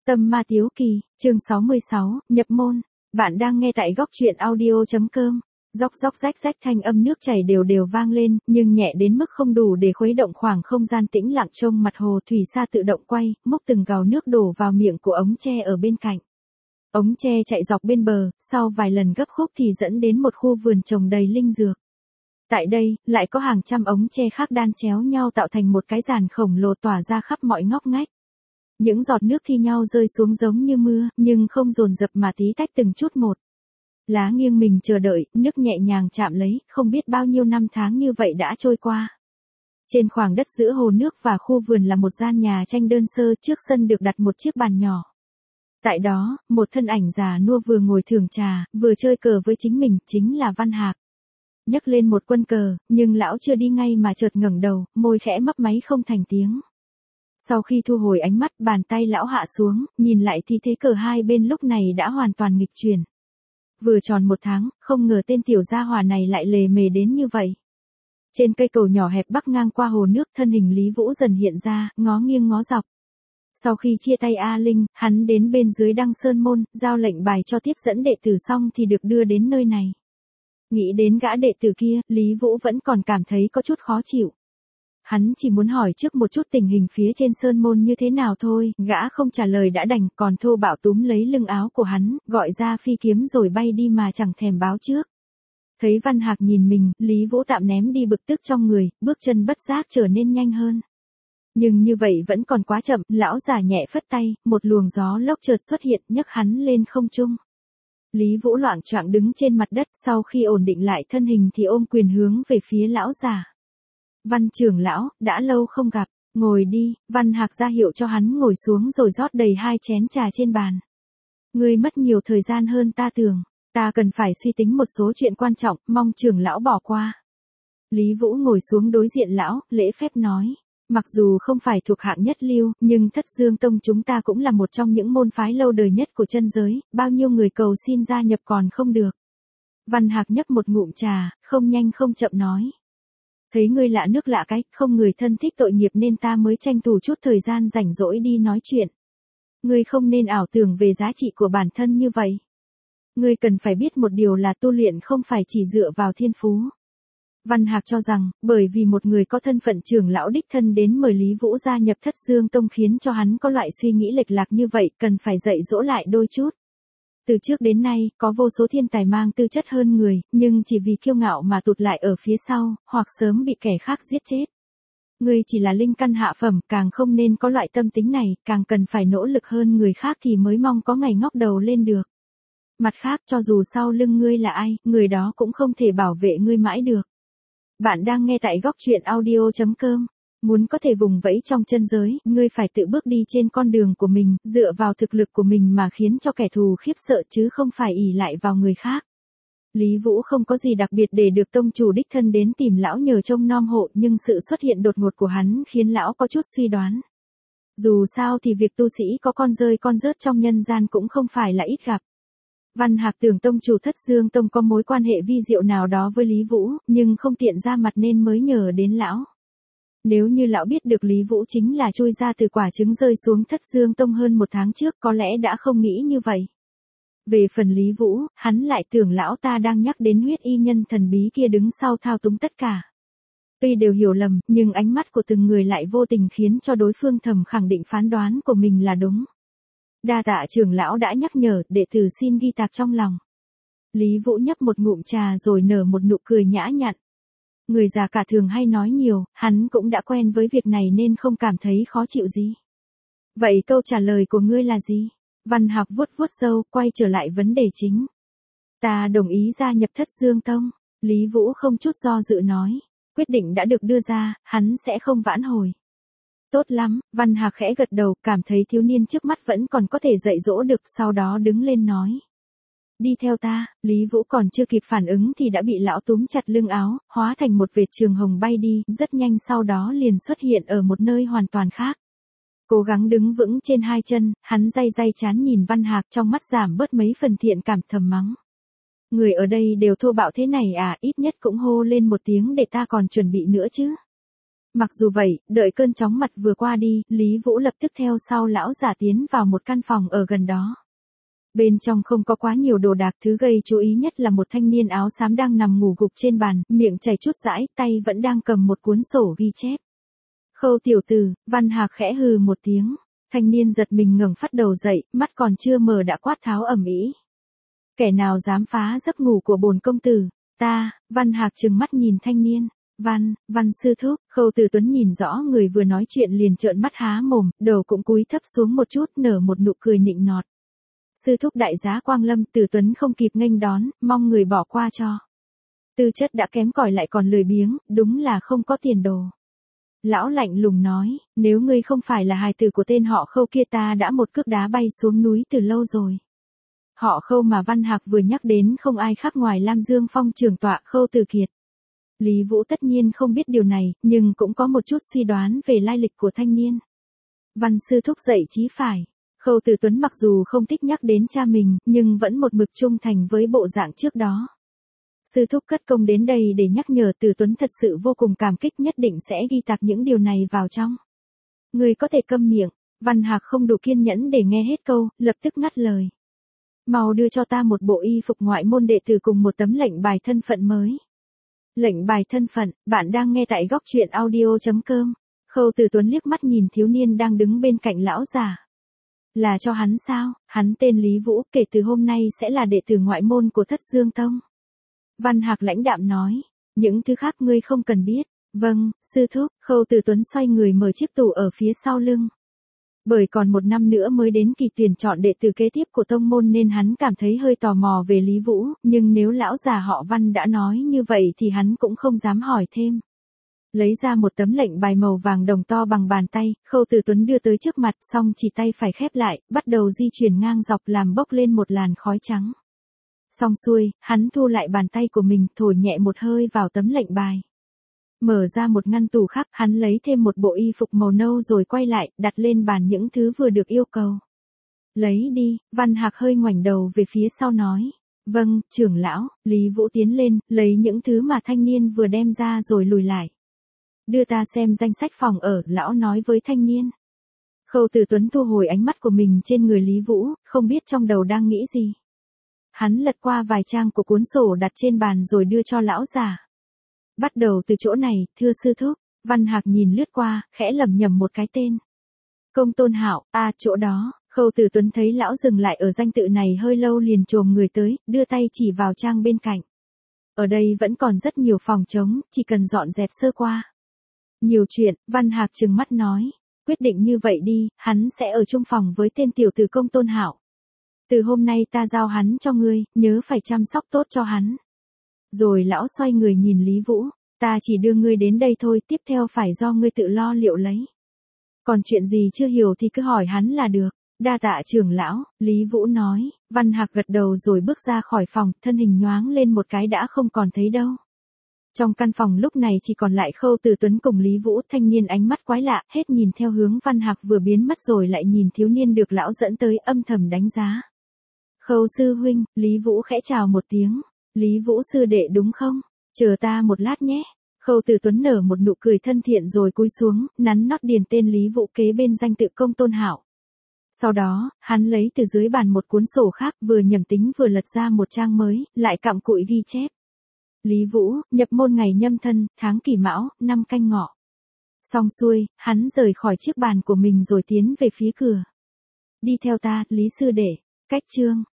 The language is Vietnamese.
Tâm ma tiếu kỳ, chương 66, nhập môn. Bạn đang nghe tại góc truyện audio.com. Róc róc rách rách thanh âm nước chảy đều đều vang lên, nhưng nhẹ đến mức không đủ để khuấy động khoảng không gian tĩnh lặng trông mặt hồ thủy sa tự động quay, múc từng gào nước đổ vào miệng của ống tre ở bên cạnh. Ống tre chạy dọc bên bờ, sau vài lần gấp khúc thì dẫn đến một khu vườn trồng đầy linh dược. Tại đây, lại có hàng trăm ống tre khác đan chéo nhau tạo thành một cái giàn khổng lồ tỏa ra khắp mọi ngóc ngách. Những giọt nước thi nhau rơi xuống giống như mưa, nhưng không dồn dập mà tí tách từng chút một. Lá nghiêng mình chờ đợi, nước nhẹ nhàng chạm lấy, không biết bao nhiêu năm tháng như vậy đã trôi qua. Trên khoảng đất giữa hồ nước và khu vườn là một gian nhà tranh đơn sơ, trước sân được đặt một chiếc bàn nhỏ. Tại đó, một thân ảnh già nua vừa ngồi thưởng trà, vừa chơi cờ với chính mình, chính là Văn Hạc. Nhấc lên một quân cờ, nhưng lão chưa đi ngay mà chợt ngẩng đầu, môi khẽ mấp máy không thành tiếng. Sau khi thu hồi ánh mắt, bàn tay lão hạ xuống, nhìn lại thì thế cờ hai bên lúc này đã hoàn toàn nghịch chuyển. Vừa tròn một tháng, không ngờ tên tiểu gia hỏa này lại lề mề đến như vậy. Trên cây cầu nhỏ hẹp bắc ngang qua hồ nước, thân hình Lý Vũ dần hiện ra, ngó nghiêng ngó dọc. Sau khi chia tay A Linh, hắn đến bên dưới Đăng Sơn Môn, giao lệnh bài cho tiếp dẫn đệ tử xong thì được đưa đến nơi này. Nghĩ đến gã đệ tử kia, Lý Vũ vẫn còn cảm thấy có chút khó chịu. Hắn chỉ muốn hỏi trước một chút tình hình phía trên Sơn Môn như thế nào thôi, gã không trả lời đã đành, còn thô bạo túm lấy lưng áo của hắn, gọi ra phi kiếm rồi bay đi mà chẳng thèm báo trước. Thấy Văn Hạc nhìn mình, Lý Vũ tạm ném đi bực tức trong người, bước chân bất giác trở nên nhanh hơn. Nhưng như vậy vẫn còn quá chậm, lão già nhẹ phất tay, một luồng gió lốc chợt xuất hiện, nhấc hắn lên không trung. Lý Vũ loạng choạng đứng trên mặt đất, sau khi ổn định lại thân hình thì ôm quyền hướng về phía lão già. Văn trưởng lão, đã lâu không gặp, ngồi đi. Văn Hạc ra hiệu cho hắn ngồi xuống rồi rót đầy 2 chén trà trên bàn. Ngươi mất nhiều thời gian hơn ta tưởng, ta cần phải suy tính một số chuyện quan trọng, mong trưởng lão bỏ qua. Lý Vũ ngồi xuống đối diện lão, lễ phép nói. Mặc dù không phải thuộc hạng nhất lưu, nhưng Thất Dương Tông chúng ta cũng là một trong những môn phái lâu đời nhất của chân giới, bao nhiêu người cầu xin gia nhập còn không được. Văn Hạc nhấp một ngụm trà, không nhanh không chậm nói. Thấy ngươi lạ nước lạ cách, không người thân thích tội nghiệp nên ta mới tranh thủ chút thời gian rảnh rỗi đi nói chuyện. Ngươi không nên ảo tưởng về giá trị của bản thân như vậy. Ngươi cần phải biết một điều là tu luyện không phải chỉ dựa vào thiên phú. Văn Hạc cho rằng, bởi vì một người có thân phận trưởng lão đích thân đến mời Lý Vũ gia nhập Thất Dương Tông khiến cho hắn có loại suy nghĩ lệch lạc như vậy, cần phải dạy dỗ lại đôi chút. Từ trước đến nay, có vô số thiên tài mang tư chất hơn người, nhưng chỉ vì kiêu ngạo mà tụt lại ở phía sau, hoặc sớm bị kẻ khác giết chết. Ngươi chỉ là linh căn hạ phẩm, càng không nên có loại tâm tính này, càng cần phải nỗ lực hơn người khác thì mới mong có ngày ngóc đầu lên được. Mặt khác, cho dù sau lưng ngươi là ai, người đó cũng không thể bảo vệ ngươi mãi được. Bạn đang nghe tại góc truyện audio.com. Muốn có thể vùng vẫy trong chân giới, ngươi phải tự bước đi trên con đường của mình, dựa vào thực lực của mình mà khiến cho kẻ thù khiếp sợ chứ không phải ỷ lại vào người khác. Lý Vũ không có gì đặc biệt để được tông chủ đích thân đến tìm lão nhờ trông nom hộ, nhưng sự xuất hiện đột ngột của hắn khiến lão có chút suy đoán. Dù sao thì việc tu sĩ có con rơi con rớt trong nhân gian cũng không phải là ít gặp. Văn Hạc tưởng tông chủ Thất Dương Tông có mối quan hệ vi diệu nào đó với Lý Vũ, nhưng không tiện ra mặt nên mới nhờ đến lão. Nếu như lão biết được Lý Vũ chính là chui ra từ quả trứng rơi xuống Thất Dương Tông hơn 1 tháng trước có lẽ đã không nghĩ như vậy. Về phần Lý Vũ, hắn lại tưởng lão ta đang nhắc đến huyết y nhân thần bí kia đứng sau thao túng tất cả. Tuy đều hiểu lầm, nhưng ánh mắt của từng người lại vô tình khiến cho đối phương thầm khẳng định phán đoán của mình là đúng. Đa tạ trưởng lão đã nhắc nhở, đệ tử xin ghi tạc trong lòng. Lý Vũ nhấp một ngụm trà rồi nở một nụ cười nhã nhặn. Người già cả thường hay nói nhiều, hắn cũng đã quen với việc này nên không cảm thấy khó chịu gì. Vậy câu trả lời của ngươi là gì? Văn Hạc vuốt vuốt râu, quay trở lại vấn đề chính. Ta đồng ý gia nhập Thất Dương Tông. Lý Vũ không chút do dự nói. Quyết định đã được đưa ra, hắn sẽ không vãn hồi. Tốt lắm, Văn Hạc khẽ gật đầu, cảm thấy thiếu niên trước mắt vẫn còn có thể dạy dỗ được, sau đó đứng lên nói. Đi theo ta. Lý Vũ còn chưa kịp phản ứng thì đã bị lão túm chặt lưng áo, hóa thành một vệt trường hồng bay đi, rất nhanh sau đó liền xuất hiện ở một nơi hoàn toàn khác. Cố gắng đứng vững trên 2 chân, hắn day day chán nhìn Văn Hạc, trong mắt giảm bớt mấy phần thiện cảm, thầm mắng. Người ở đây đều thô bạo thế này à, ít nhất cũng hô lên một tiếng để ta còn chuẩn bị nữa chứ. Mặc dù vậy, đợi cơn chóng mặt vừa qua đi, Lý Vũ lập tức theo sau lão giả tiến vào một căn phòng ở gần đó. Bên trong không có quá nhiều đồ đạc, thứ gây chú ý nhất là một thanh niên áo xám đang nằm ngủ gục trên bàn, miệng chảy chút rãi, tay vẫn đang cầm một cuốn sổ ghi chép. Khâu tiểu tử, Văn Hạc khẽ hừ một tiếng. Thanh niên giật mình ngẩng phát đầu dậy, mắt còn chưa mở đã quát tháo ầm ĩ. Kẻ nào dám phá giấc ngủ của bổn công tử? Ta. Văn Hạc trừng mắt nhìn thanh niên. Văn sư thúc. Khâu Từ Tuấn nhìn rõ người vừa nói chuyện liền trợn mắt há mồm, đầu cũng cúi thấp xuống một chút, nở một nụ cười nịnh nọt. Sư thúc đại giá quang lâm. Từ Tuấn không kịp nghênh đón, mong người bỏ qua cho. Tư chất đã kém cỏi lại còn lười biếng, đúng là không có tiền đồ. Lão lạnh lùng nói, nếu ngươi không phải là hài tử của tên họ Khâu kia ta đã một cước đá bay xuống núi từ lâu rồi. Họ Khâu mà Văn Hạc vừa nhắc đến không ai khác ngoài Lam Dương Phong trưởng tọa Khâu Từ Kiệt. Lý Vũ tất nhiên không biết điều này, nhưng cũng có một chút suy đoán về lai lịch của thanh niên. Văn sư thúc dạy chí phải. Khâu Từ Tuấn mặc dù không thích nhắc đến cha mình, nhưng vẫn một mực trung thành với bộ dạng trước đó. Sư thúc cất công đến đây để nhắc nhở. Từ Tuấn thật sự vô cùng cảm kích, nhất định sẽ ghi tạc những điều này vào trong. Người có thể câm miệng. Văn Hạc không đủ kiên nhẫn để nghe hết câu, lập tức ngắt lời. Mau đưa cho ta một bộ y phục ngoại môn đệ tử cùng một tấm lệnh bài thân phận mới. Lệnh bài thân phận, bạn đang nghe tại góc truyện audio.com. Khâu Từ Tuấn liếc mắt nhìn thiếu niên đang đứng bên cạnh lão già. Là cho hắn sao? Hắn tên Lý Vũ, kể từ hôm nay sẽ là đệ tử ngoại môn của Thất Dương Tông. Văn Hạc lãnh đạm nói, những thứ khác ngươi không cần biết. Vâng, sư thúc. Khâu Từ Tuấn xoay người mở chiếc tủ ở phía sau lưng. Bởi còn một năm nữa mới đến kỳ tuyển chọn đệ tử kế tiếp của tông môn nên hắn cảm thấy hơi tò mò về Lý Vũ, nhưng nếu lão già họ Văn đã nói như vậy thì hắn cũng không dám hỏi thêm. Lấy ra một tấm lệnh bài màu vàng đồng to bằng bàn tay, Khâu Từ Tuấn đưa tới trước mặt, xong chỉ tay phải khép lại, bắt đầu di chuyển ngang dọc làm bốc lên một làn khói trắng. Xong xuôi, hắn thu lại bàn tay của mình, thổi nhẹ một hơi vào tấm lệnh bài. Mở ra một ngăn tủ khác, hắn lấy thêm một bộ y phục màu nâu rồi quay lại, đặt lên bàn những thứ vừa được yêu cầu. Lấy đi. Văn Hạc hơi ngoảnh đầu về phía sau nói. Vâng, trưởng lão. Lý Vũ tiến lên, lấy những thứ mà thanh niên vừa đem ra rồi lùi lại. Đưa ta xem danh sách phòng ở, lão nói với thanh niên. Khâu Từ Tuấn thu hồi ánh mắt của mình trên người Lý Vũ, không biết trong đầu đang nghĩ gì. Hắn lật qua vài trang của cuốn sổ đặt trên bàn rồi đưa cho lão già. Bắt đầu từ chỗ này, thưa sư thúc. Văn Hạc nhìn lướt qua, khẽ lẩm nhẩm một cái tên. Công Tôn Hạo, chỗ đó. Khâu Từ Tuấn thấy lão dừng lại ở danh tự này hơi lâu liền chồm người tới, đưa tay chỉ vào trang bên cạnh. Ở đây vẫn còn rất nhiều phòng trống, chỉ cần dọn dẹp sơ qua. Nhiều chuyện. Văn Hạc trừng mắt nói. Quyết định như vậy đi, hắn sẽ ở chung phòng với tên tiểu tử Công Tôn Hạo. Từ hôm nay ta giao hắn cho ngươi, nhớ phải chăm sóc tốt cho hắn. Rồi lão xoay người nhìn Lý Vũ. Ta chỉ đưa ngươi đến đây thôi, tiếp theo phải do ngươi tự lo liệu lấy. Còn chuyện gì chưa hiểu thì cứ hỏi hắn là được. Đa tạ trưởng lão. Lý Vũ nói. Văn Hạc gật đầu rồi bước ra khỏi phòng, thân hình nhoáng lên một cái đã không còn thấy đâu. Trong căn phòng lúc này chỉ còn lại Khâu Từ Tuấn cùng Lý Vũ. Thanh niên ánh mắt quái lạ, hết nhìn theo hướng Văn Hạc vừa biến mất rồi lại nhìn thiếu niên được lão dẫn tới, âm thầm đánh giá. Khâu sư huynh. Lý Vũ khẽ chào một tiếng. Lý Vũ sư đệ đúng không? Chờ ta một lát nhé. Khâu Từ Tuấn nở một nụ cười thân thiện rồi cúi xuống, nắn nót điền tên Lý Vũ kế bên danh tự Công Tôn Hạo. Sau đó, hắn lấy từ dưới bàn một cuốn sổ khác, vừa nhẩm tính vừa lật ra một trang mới, lại cặm cụi ghi chép. Lý Vũ, nhập môn ngày Nhâm Thân, tháng Kỷ Mão, năm Canh Ngọ. Xong xuôi, hắn rời khỏi chiếc bàn của mình rồi tiến về phía cửa. Đi theo ta, Lý sư đệ. Cách chương